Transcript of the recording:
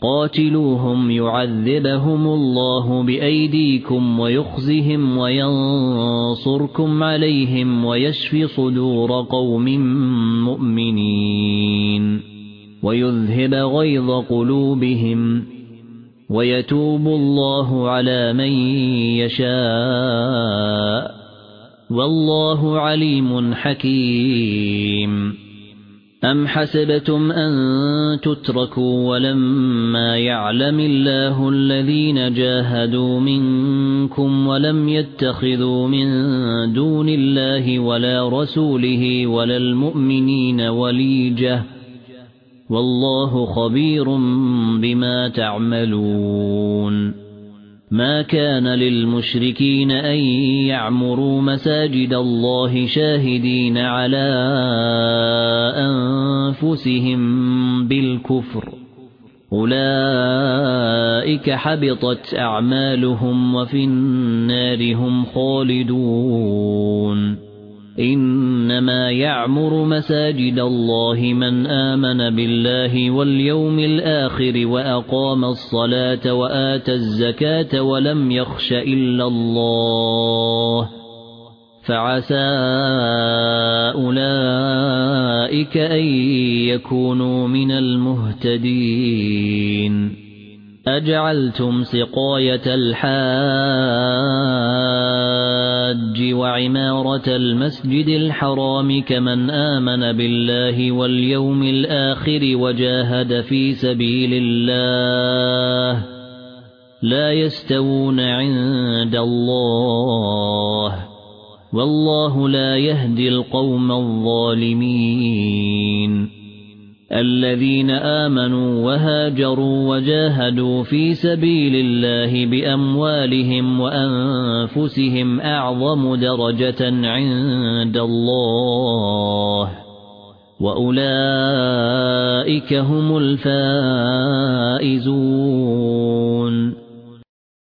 قاتلوهم يعذبهم الله بأيديكم ويخزهم وينصركم عليهم ويشفي صدور قوم مؤمنين ويذهب غيظ قلوبهم ويتوب الله على من يشاء والله عليم حكيم. أم حسبتم أن تتركوا ولما يعلم الله الذين جاهدوا منكم ولم يتخذوا من دون الله ولا رسوله ولا المؤمنين وليجة والله خبير بما تعملون. ما كان للمشركين أن يعمروا مساجد الله شاهدين على أنفسهم بالكفر أولئك حبطت أعمالهم وفي النار هم خالدون. إنما يعمر مساجد الله من آمن بالله واليوم الآخر وأقام الصلاة وآتى الزكاة ولم يخش إلا الله فعسى أولئك أن يكونوا من المهتدين. أجعلتم سقاية الحاج وعمارة المسجد الحرام كمن آمن بالله واليوم الآخر وجاهد في سبيل الله لا يستوون عند الله والله لا يهدي القوم الظالمين. الذين آمنوا وهاجروا وجاهدوا في سبيل الله بأموالهم وأنفسهم أعظم درجة عند الله وأولئك هم الفائزون.